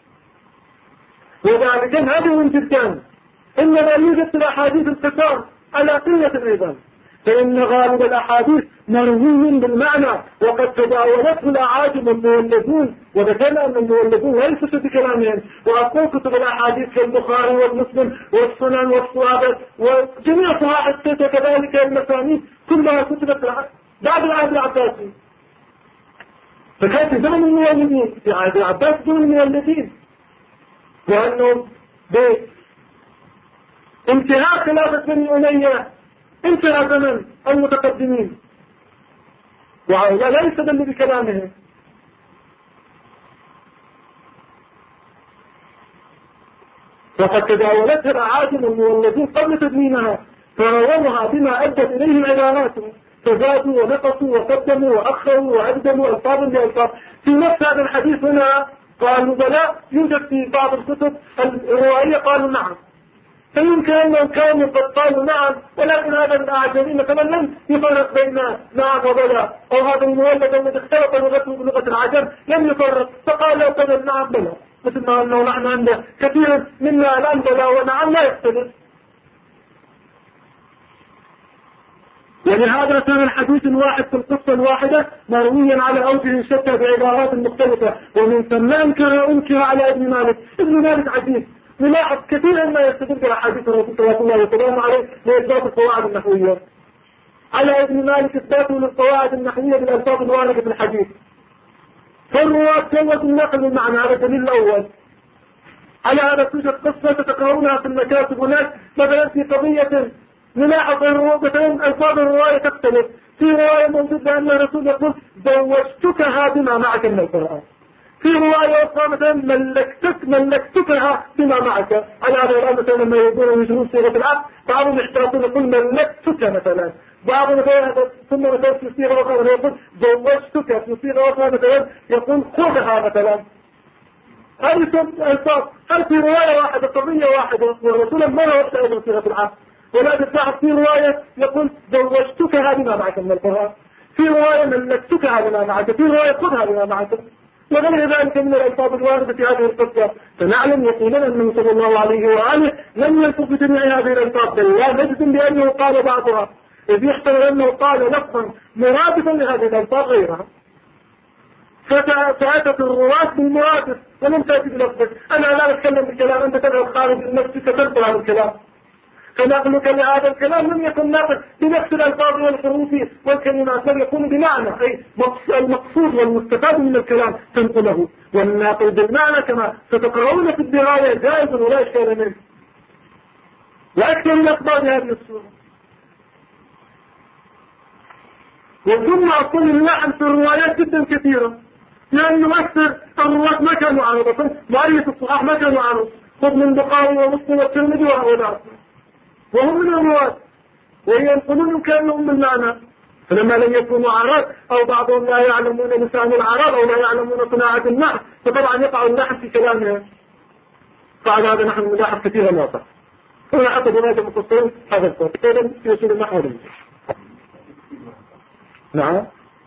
وذلك هذا من جدا إنما يوجد في الأحاديث الكثار على قلة أيضا، فإن غالب الأحاديث مروي بالمعنى وقد تداولته الأعاجم المولدون، وذكرنا أن المولدون ليسوا بكلامهم، وأقول كتب الأحاديث كالبخاري والمسلم والسنن والصحابة وجميع صحاح الستة كذلك المسانيد كلها كتبت بعد العهد العباسي، فكان في زمن المولدين في عهد العباس دون المولدين، وأنهم بانتهاء خلافة بني أمية انتهى زمن المتقدمين، وهؤلاء لا يستدل بكلامهم. وقد تداولتها الأعاجم المولدين قبل تدوينها فرووها بما أدت إليه عباراتهم، فزادوا ونقصوا وقدموا وأخروا وأبدلوا ألفاظا بألفاظ. في نفس هذا الحديث هنا قالوا بلى يوجد في بعض الكتب الرواية قالوا نعم، فيمكن أنهم كانوا قد قالوا نعم، ولكن هذا الأعجمي مثلا لم يفرق بين نعم وبلى، أو هذا المولد الذي اختلط لغته بلغة العجم لم يفرق فقال لو كان نعم بلى، مثل ما أنه نحن عند كثير منا الآن بلى ونعم لا يختلف. ولهذا كان الحديث الواحد في القصة الواحدة مرويا على أوجه شتى بعبارات مختلفة، ومن ثم أنكر على ابن مالك. ابن مالك عجيب، نلاحظ كثيرا ما يستدل بأحاديث الرسول صلى الله عليه وسلم عليه لإثبات القواعد النحوية. على ابن مالك إثباته للقواعد النحوية بالألفاظ الواردة في الحديث، فالرواة جوزوا النقل بالمعنى، هذا الدليل الأول. على هذا توجد قصة تتقرؤونها في المكاتب هناك مثلا في قضية نلاحظ مثلا ألفاظ الرواية تختلف. في رواية موجود بأن الرسول يقول زوجتكها بما معك من القرآن، في رواية أخرى مثلا ملكتكها بما معك. على هذا الآن مثلا لما يقولون يجرون صيغة العقد بعضهم يحتاجون يقول ملكتك مثلا، بعضهم مثلا ثم مثلا في صيغة أخرى يقول زوجتك، في صيغة أخرى مثلا يقول خذها مثلا. هذه الألفاظ هل في رواية واحدة قضية واحدة والرسول ما وقت أيضا صيغة العقد، ولا تتلاحظ في رواية يقول زوجتكها بما معك من القرآن، في رواية ملكتكها بما معك، في رواية خذها بما معك، وغير ذلك من الألفاظ الواردة في هذه القصة. فنعلم يقينا أنه صلى الله عليه وآله لم يلفظ بجميع هذه الألفاظ، بل لا نجزم بأنه قال بعضها، إذ يحتمل أنه قال لفظا مرادفا لهذه الألفاظ غيرها، فأتت الرواة بالمرادف ولم تأتي بلفظك. أنا لا أتكلم بالكلام، أنت تذهب خارج نفسك تنقل هذا الكلام، فنقلك لهذا الكلام لم يكن نقل بنفس الألفاظ والحروف والكلمات، بل يكون بمعنى، أي المقصود والمستفاد من الكلام تنقله، والناقل بالمعنى كما ستقرؤون في الدراية جائز ولا إشكال منه، وأكثر الأخبار هذه الصورة. وثم أقول اللحن في الروايات جدا كثيرة، لأنه أكثر الرواة ما كانوا عربة، مؤلف الصحاح ما كانوا عرب، خذ من البخاري ومسلم والترمذي وهؤلاء، وهم من الرواة وينقلون كانهم بالمعنى، فلما لم يكونوا عرب أو بعضهم لا يعلمون لسان العرب أو لا يعلمون صناعة النحو، فطبعا يقع اللحن في كلامهم. فعلى هذا نحن نلاحظ كثيرا واقع هنا حتى بناء المفسرين هذا الفرق أيضا في وصول النحو. نعم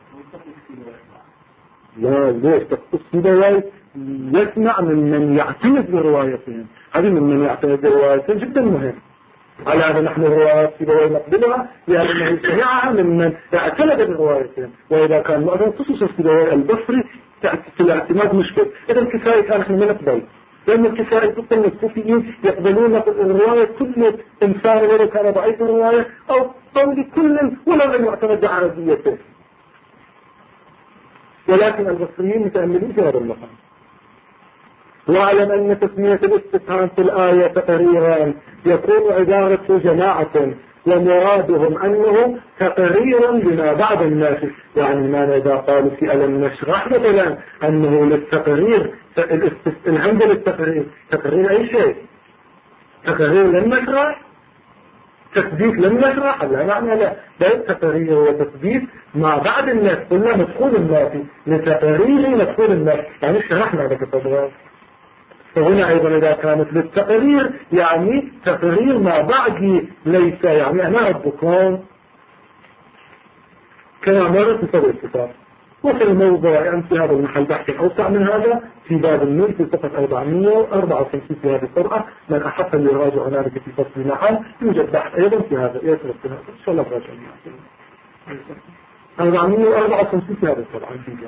لا ليش تخصص رواية يسمع من يعتمد بروايتهم، هذه من يعتمد بروايتهم جدا مهم. على هذا نحن الروايات في رواية نقبلها لأنه سمعها ممن اعتمد بروايتهم، وإذا كان مثلا خصوصا في رواية البصري في الاعتماد مشكل، إذا الكفاية كان نحن ما نقبل، لأن الكفاية كل الكوفيين يقبلون الرواية كل إنسان ولو كان ضعيف الرواية أو قول كل ولو لم يعتمد عربيته، ولكن البصريين متأملين في هذا المقام. واعلم أن تسمية الاستفهام في الآية تقريرا يكون عبارة جماعة ومرادهم أنه تقريرا لما بعد الناس، يعني ما إذا قالوا في ألم نشرح مثلا أنه للتقرير، الحمد للتقرير، تقرير أي شيء، تقرير لم نشرح، تثبيت لم نشرح، لا معنى لا، بل تقرير وتثبيت ما بعد الناس كلها مدخول الناس لتقرير مدخول الناس، يعني شرحنا لك التضغط. فهنا أيضا إذا كانت للتقرير يعني تقرير ما بعد ليس، يعني أنا ربكم كما مرت في صدر الكتاب وفي الموضع يعني في هذا المحل بحث أوسع من هذا في باب النور في صفحة 454 في هذه القرأة. من أحب أن يراجع هنالك في فصل معا يوجد بحث أيضا في هذا يترك في هذا إن شاء الله راجع 454 في هذا القرآة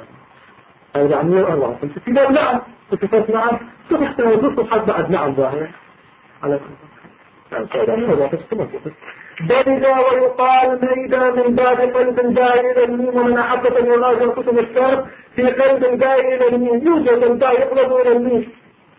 454 في باب نعم في فصل معا صفحة صفحة بعد نعم ظاهر على بيدا ويقال ميدا من باب قلب داعي إلى الميم. ومن أحب أن يراجع كتب الشرط في قلب داعي إلى الميم يوجد الداعي يقلب إلى الميم.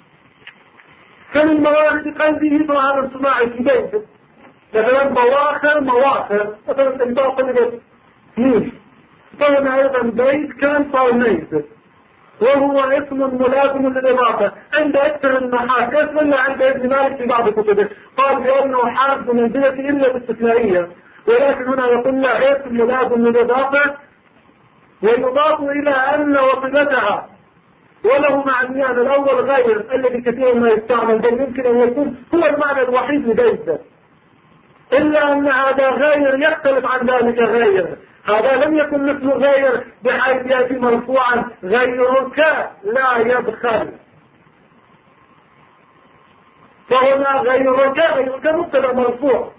فمن موارد قلبه ظهر الصناعي في بيته مثلا مواخر مثلا تنباع قلبت ميم. فهنا أيضا بيت كان صار ميت وهو اسم ملازم للإضافة عند أكثر النحاة اسم إلا عند ابن مالك في بعض كتبه قال بأنه حارس منزلة إلا باستثنائية. ولكن هنا يقول لا اسم ملازم للإضافة ويضاف إلى أن وصلتها وله معنيان. الأول غير الذي كثير ما يستعمل بل يمكن أن يكون هو المعنى الوحيد لبيت إلا أن هذا غير يختلف عن ذلك غير. هذا لم يكن مثل غير بحيث يأتي مرفوعا غيرك لا يبخل. فهنا غيرك مبتدا مرفوع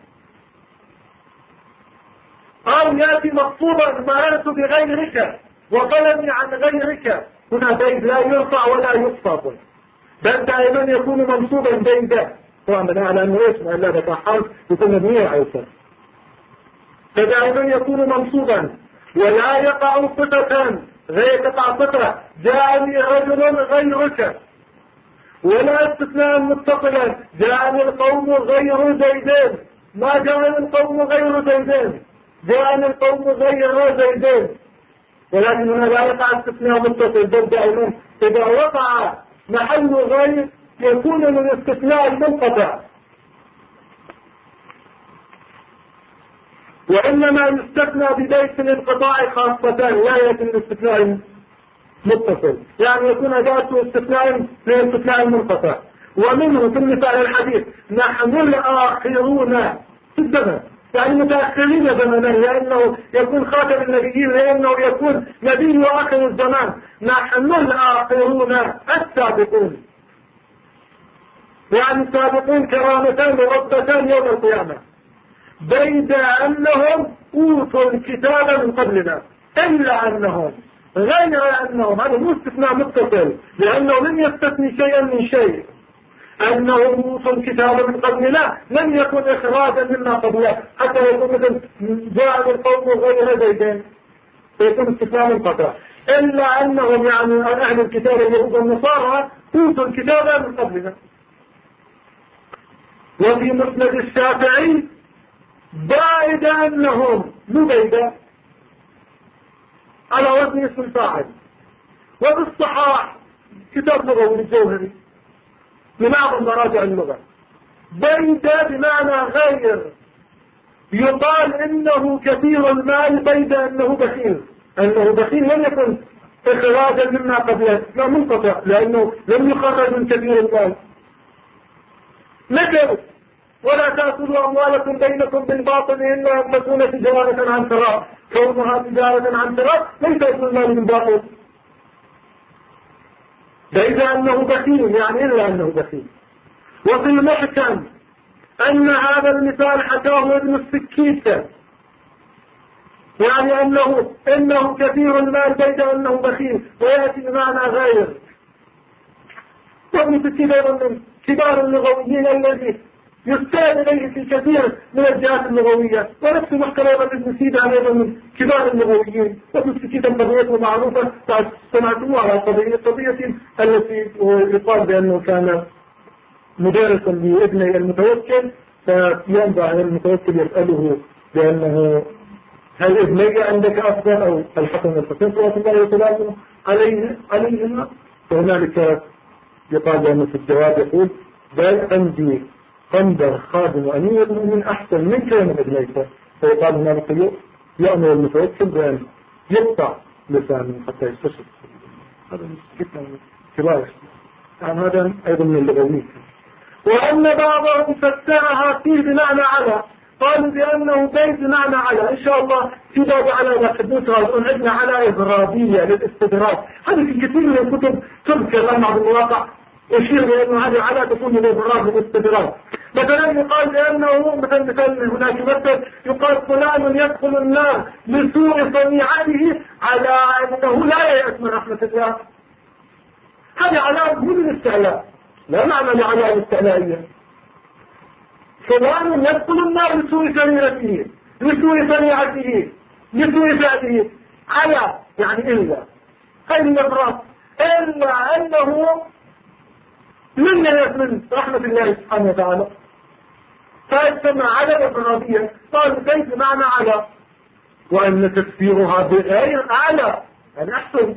أو يأتي مقصودا مررت بغيرك وقلمي عن غيرك. هنا بيد لا يرفع ولا يخفض بل دائما يكون منصوبا بيدا طبعا بناء على أنه اسمه إلا بتحرف يكون مبنية على الفتح فدائما يكون منصوبا ولا يقع فتة غير تقع فتة جاءني رجل غيرك ولا استثناء متصلا جاءني القوم غير زيدين ما جاءني القوم غير زيدين جاءني القوم غير زيدين. ولكن هنا لا يقع استثناء متصل بل دائما إذا وقع محل غير يكون من الاستثناء المنقطع وإنما يستثنى ببيت الانقطاع خاصة لا يكون الاستثناء متصل يعني يكون ذاته استثناء من الاستثناء المنقطع. ومنه في المثال الحديث نحن الآخرون في الزمن يعني متأخرين زمنا لأنه يكون خاتم النبيين لأنه يكون نبي آخر الزمان. نحن الآخرون السابقون يعني سابقون كرامتان ورتبتان يوم القيامة بيد أنهم أوتوا الكتاب من قبلنا إلا أنهم غير أنهم هذا مو استثناء متصل لأنه لم يستثني شيئا من شيء. أنهم أوتوا الكتاب من قبلنا لم يكن إخراجا مما قبله حتى يكون مثل جاء القوم غير زيدين فيكون استثناء منقطع. إلا أنهم يعني أهل الكتاب اليهود والنصارى أوتوا الكتاب من قبلنا. وفي مسند الشافعي بعد أنهم مبيدا على وزن اسم الفاعل. وبالصحاح كتاب لغوي الجوهري من أعظم مراجع اللغة بيدا بمعنى غير يقال إنه كثير المال بيد أنه بخيل. أنه بخيل لم يكن إخراجا مما قبله لا منقطع لأنه لم يخرج من كثير المال. نكر ولا تأكلوا أموالكم بينكم بالباطل إلا أن تكون تجارة عن تراض. كونها تجارة عن تراض ليس اسم المال من باطل بيد أنه بخيل يعني إلا أنه بخيل. وفي المحكم أن هذا المثال حكاه ابن السكيتة يعني إنه كثير المال بيد أنه بخيل ويأتي بمعنى غير. وابن السكيتة من كبار اللغويين الذي يستند إليه في كثير من الجهات اللغوية ونفس محكم ابن سيدة أيضا من كبار اللغويين. وابن السكيتة قضيته معروفة سمعتموها على قضية التي يقال بأنه كان مدرسا لابني المتوكل فينبع المتوكل يسأله بأنه هل ابني عندك أفضل أو الحسن والحسين صلى الله عليه وسلم عليهما فهنالك يقال بأنه في الجواب يقول بل عندي قندر خادم أمير من أحسن منك ومن ابنيك. فيقال هنالك يأمر المتوكل بأن يقطع لسانه حتى يستشف. هذا جدا كبار يعني هذا أيضا من اللغويين. وأن بعضهم فسرها فيه بمعنى على قالوا بأنه بيت بمعنى على. إن شاء الله في باب على نحدثها ونقول عندنا على إضرابية للاستدراك. هذه في كثير من الكتب تذكر لنا بالواقع يشير بأنه هذه على تكون للإضراب والاستدراك. مثلا يقال بأنه مثلا هناك مثل يقال فلان يدخل النار لسوء صنيعته على أنه لا يأس من رحمة الله. هذه علامة من الاستعلاء، لا معنى لعلامة الاستعلائية. فلان يدخل النار لسوء سريرته، لسوء صنيعته، لسوء فعله، على يعني إلا هذه الإضراب، إلا أنه من يأس من رحمة الله سبحانه وتعالى. فيجتمع على الإضرابية. قال كيف معنى على، وأن تفسيرها بغير على يعني أحسن،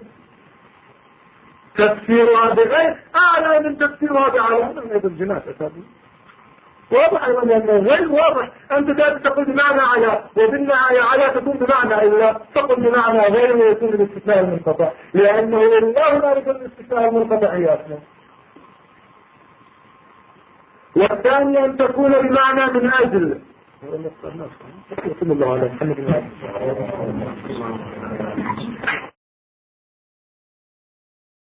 تفسيرها بغير أعلى من تفسيرها بعلى. هذا من الجنات أسابيع واضح أيضا لأنه غير واضح. أنت تقول بمعنى على، وبالنهاية على تكون بمعنى إلا، تقول بمعنى غير ويكون الاستثناء المنقطع، لأنه إلا هنا يكون الاستثناء المنقطع يا أسلام. والثاني أن تكون بمعنى من أجل. صلى الله عليه وسلم.